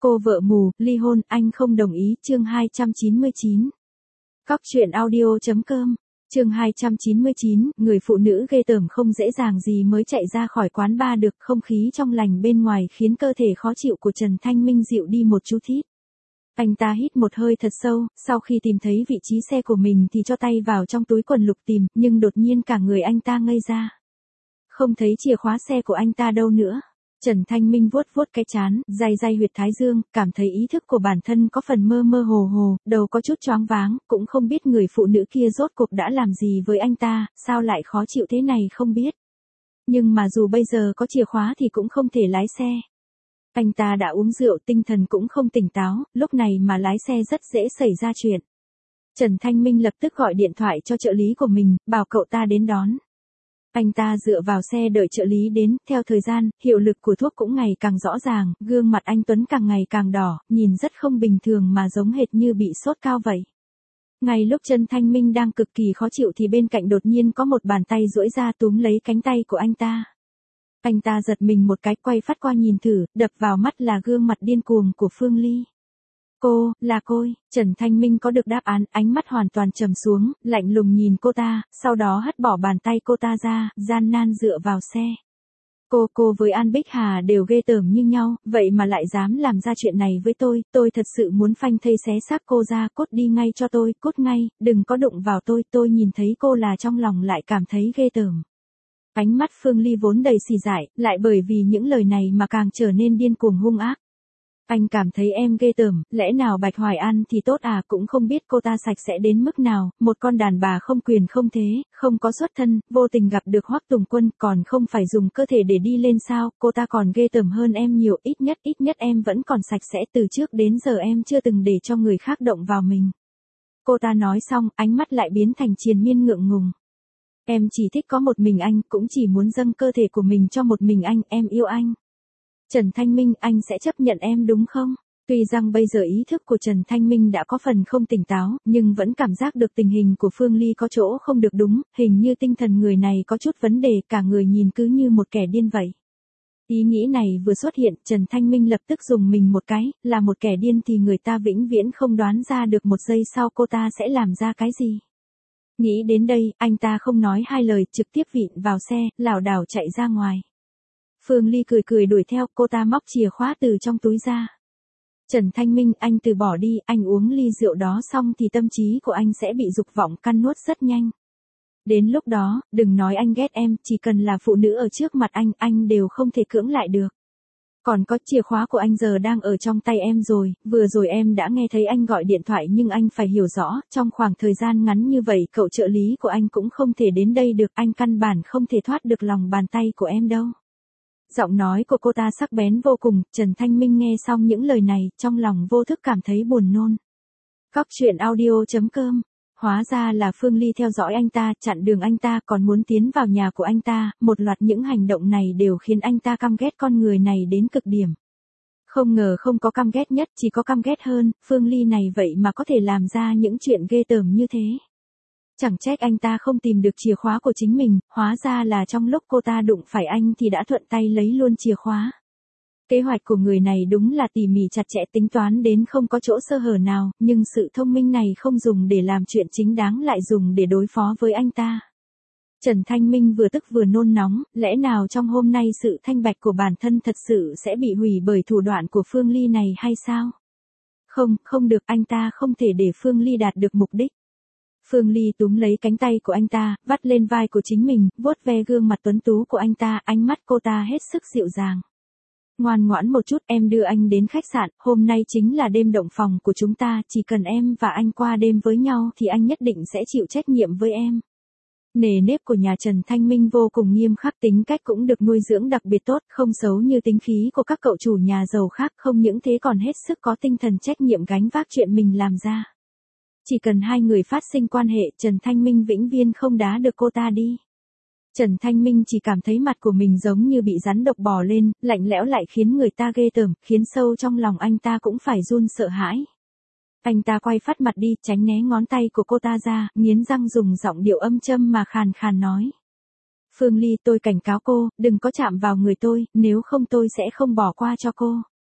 Cô vợ mù, ly hôn, anh không đồng ý, chương 299. Cóc truyện audio.com, chương 299, người phụ nữ ghê tởm không dễ dàng gì mới chạy ra khỏi quán bar được, không khí trong lành bên ngoài khiến cơ thể khó chịu của Trần Thanh Minh dịu đi một chút ít. Anh ta hít một hơi thật sâu, sau khi tìm thấy vị trí xe của mình thì cho tay vào trong túi quần lục tìm, nhưng đột nhiên cả người anh ta ngây ra. Không thấy chìa khóa xe của anh ta đâu nữa. Trần Thanh Minh vuốt vuốt cái trán, day day huyệt thái dương, cảm thấy ý thức của bản thân có phần mơ mơ hồ hồ, đầu có chút choáng váng, cũng không biết người phụ nữ kia rốt cuộc đã làm gì với anh ta, sao lại khó chịu thế này không biết. Nhưng mà dù bây giờ có chìa khóa thì cũng không thể lái xe. Anh ta đã uống rượu, tinh thần cũng không tỉnh táo, lúc này mà lái xe rất dễ xảy ra chuyện. Trần Thanh Minh lập tức gọi điện thoại cho trợ lý của mình, bảo cậu ta đến đón. Anh ta dựa vào xe đợi trợ lý đến, theo thời gian, hiệu lực của thuốc cũng ngày càng rõ ràng, gương mặt anh Tuấn càng ngày càng đỏ, nhìn rất không bình thường mà giống hệt như bị sốt cao vậy. Ngay lúc Trần Thanh Minh đang cực kỳ khó chịu thì bên cạnh đột nhiên có một bàn tay duỗi ra túm lấy cánh tay của anh ta. Anh ta giật mình một cái, quay phát qua nhìn thử, đập vào mắt là gương mặt điên cuồng của Phương Ly. Cô, là cô. Trần Thanh Minh có được đáp án, ánh mắt hoàn toàn trầm xuống, lạnh lùng nhìn cô ta, sau đó hất bỏ bàn tay cô ta ra, gian nan dựa vào xe. Cô với An Bích Hà đều ghê tởm như nhau, vậy mà lại dám làm ra chuyện này với tôi thật sự muốn phanh thây xé xác cô ra, cút đi ngay cho tôi, cút ngay, đừng có đụng vào tôi nhìn thấy cô là trong lòng lại cảm thấy ghê tởm. Ánh mắt Phương Ly vốn đầy xì dại, lại bởi vì những lời này mà càng trở nên điên cuồng hung ác. Anh cảm thấy em ghê tởm, lẽ nào Bạch Hoài An thì tốt à, cũng không biết cô ta sạch sẽ đến mức nào, một con đàn bà không quyền không thế, không có xuất thân, vô tình gặp được Hoắc Tùng Quân, còn không phải dùng cơ thể để đi lên sao, cô ta còn ghê tởm hơn em nhiều, ít nhất em vẫn còn sạch sẽ, từ trước đến giờ em chưa từng để cho người khác động vào mình. Cô ta nói xong, ánh mắt lại biến thành triền miên ngượng ngùng. Em chỉ thích có một mình anh, cũng chỉ muốn dâng cơ thể của mình cho một mình anh, em yêu anh. Trần Thanh Minh, anh sẽ chấp nhận em đúng không? Tuy rằng bây giờ ý thức của Trần Thanh Minh đã có phần không tỉnh táo, nhưng vẫn cảm giác được tình hình của Phương Ly có chỗ không được đúng, hình như tinh thần người này có chút vấn đề, cả người nhìn cứ như một kẻ điên vậy. Ý nghĩ này vừa xuất hiện, Trần Thanh Minh lập tức dùng mình một cái, là một kẻ điên thì người ta vĩnh viễn không đoán ra được một giây sau cô ta sẽ làm ra cái gì. Nghĩ đến đây, anh ta không nói hai lời, trực tiếp vịn vào xe, lảo đảo chạy ra ngoài. Phương Ly cười đuổi theo, cô ta móc chìa khóa từ trong túi ra. Trần Thanh Minh, anh từ bỏ đi, anh uống ly rượu đó xong thì tâm trí của anh sẽ bị dục vọng căn nuốt rất nhanh. Đến lúc đó, đừng nói anh ghét em, chỉ cần là phụ nữ ở trước mặt anh đều không thể cưỡng lại được. Còn có chìa khóa của anh giờ đang ở trong tay em rồi, vừa rồi em đã nghe thấy anh gọi điện thoại nhưng anh phải hiểu rõ, trong khoảng thời gian ngắn như vậy cậu trợ lý của anh cũng không thể đến đây được, anh căn bản không thể thoát được lòng bàn tay của em đâu. Giọng nói của cô ta sắc bén vô cùng, Trần Thanh Minh nghe xong những lời này, trong lòng vô thức cảm thấy buồn nôn. Cóc truyện audio.com, hóa ra là Phương Ly theo dõi anh ta, chặn đường anh ta, còn muốn tiến vào nhà của anh ta, một loạt những hành động này đều khiến anh ta căm ghét con người này đến cực điểm. Không ngờ không có căm ghét nhất, chỉ có căm ghét hơn, Phương Ly này vậy mà có thể làm ra những chuyện ghê tởm như thế. Chẳng trách anh ta không tìm được chìa khóa của chính mình, hóa ra là trong lúc cô ta đụng phải anh thì đã thuận tay lấy luôn chìa khóa. Kế hoạch của người này đúng là tỉ mỉ chặt chẽ, tính toán đến không có chỗ sơ hở nào, nhưng sự thông minh này không dùng để làm chuyện chính đáng lại dùng để đối phó với anh ta. Trần Thanh Minh vừa tức vừa nôn nóng, lẽ nào trong hôm nay sự thanh bạch của bản thân thật sự sẽ bị hủy bởi thủ đoạn của Phương Ly này hay sao? Không được, anh ta không thể để Phương Ly đạt được mục đích. Phương Ly túm lấy cánh tay của anh ta, vắt lên vai của chính mình, vuốt ve gương mặt tuấn tú của anh ta, ánh mắt cô ta hết sức dịu dàng. Ngoan ngoãn một chút, em đưa anh đến khách sạn, hôm nay chính là đêm động phòng của chúng ta, chỉ cần em và anh qua đêm với nhau thì anh nhất định sẽ chịu trách nhiệm với em. Nề nếp của nhà Trần Thanh Minh vô cùng nghiêm khắc, tính cách cũng được nuôi dưỡng đặc biệt tốt, không xấu như tính khí của các cậu chủ nhà giàu khác, không những thế còn hết sức có tinh thần trách nhiệm gánh vác chuyện mình làm ra. Chỉ cần hai người phát sinh quan hệ, Trần Thanh Minh vĩnh viễn không đá được cô ta đi. Trần Thanh Minh chỉ cảm thấy mặt của mình giống như bị rắn độc bò lên, lạnh lẽo lại khiến người ta ghê tởm, khiến sâu trong lòng anh ta cũng phải run sợ hãi. Anh ta quay phát mặt đi, tránh né ngón tay của cô ta ra, nghiến răng dùng giọng điệu âm châm mà khàn khàn nói. Phương Ly, tôi cảnh cáo cô, đừng có chạm vào người tôi, nếu không tôi sẽ không bỏ qua cho cô.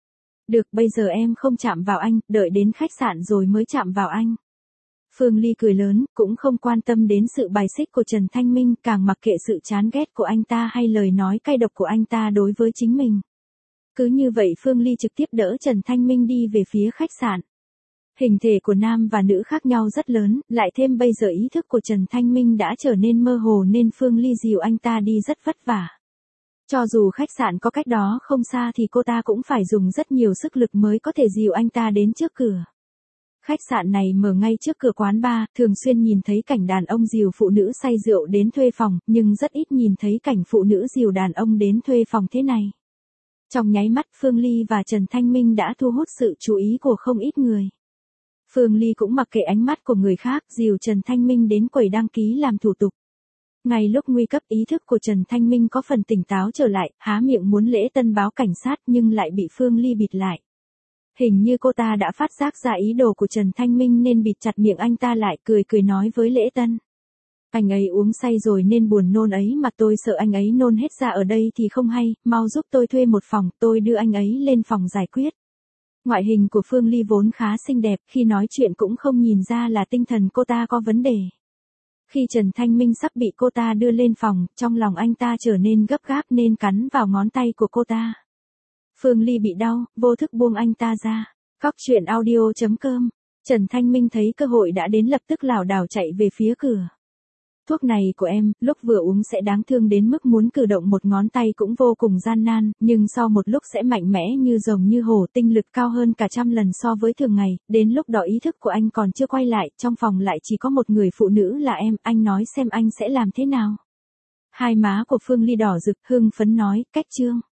Được, bây giờ em không chạm vào anh, đợi đến khách sạn rồi mới chạm vào anh. Phương Ly cười lớn, cũng không quan tâm đến sự bài xích của Trần Thanh Minh, càng mặc kệ sự chán ghét của anh ta hay lời nói cay độc của anh ta đối với chính mình. Cứ như vậy Phương Ly trực tiếp đỡ Trần Thanh Minh đi về phía khách sạn. Hình thể của nam và nữ khác nhau rất lớn, lại thêm bây giờ ý thức của Trần Thanh Minh đã trở nên mơ hồ nên Phương Ly dìu anh ta đi rất vất vả. Cho dù khách sạn có cách đó không xa thì cô ta cũng phải dùng rất nhiều sức lực mới có thể dìu anh ta đến trước cửa. Khách sạn này mở ngay trước cửa quán bar, thường xuyên nhìn thấy cảnh đàn ông dìu phụ nữ say rượu đến thuê phòng, nhưng rất ít nhìn thấy cảnh phụ nữ dìu đàn ông đến thuê phòng thế này. Trong nháy mắt Phương Ly và Trần Thanh Minh đã thu hút sự chú ý của không ít người. Phương Ly cũng mặc kệ ánh mắt của người khác, dìu Trần Thanh Minh đến quầy đăng ký làm thủ tục. Ngay lúc nguy cấp ý thức của Trần Thanh Minh có phần tỉnh táo trở lại, há miệng muốn lễ tân báo cảnh sát nhưng lại bị Phương Ly bịt lại. Hình như cô ta đã phát giác ra ý đồ của Trần Thanh Minh nên bịt chặt miệng anh ta lại, cười nói với lễ tân. Anh ấy uống say rồi nên buồn nôn ấy mà tôi sợ anh ấy nôn hết ra ở đây thì không hay, mau giúp tôi thuê một phòng, tôi đưa anh ấy lên phòng giải quyết. Ngoại hình của Phương Ly vốn khá xinh đẹp, khi nói chuyện cũng không nhìn ra là tinh thần cô ta có vấn đề. Khi Trần Thanh Minh sắp bị cô ta đưa lên phòng, trong lòng anh ta trở nên gấp gáp nên cắn vào ngón tay của cô ta. Phương Ly bị đau, vô thức buông anh ta ra. Cóc truyện audio.com. Trần Thanh Minh thấy cơ hội đã đến lập tức lảo đảo chạy về phía cửa. Thuốc này của em, lúc vừa uống sẽ đáng thương đến mức muốn cử động một ngón tay cũng vô cùng gian nan, nhưng sau một lúc sẽ mạnh mẽ như rồng như hổ, tinh lực cao hơn cả 100 lần so với thường ngày, đến lúc đó ý thức của anh còn chưa quay lại, trong phòng lại chỉ có một người phụ nữ là em, anh nói xem anh sẽ làm thế nào. Hai má của Phương Ly đỏ rực, hưng phấn nói, cách chương.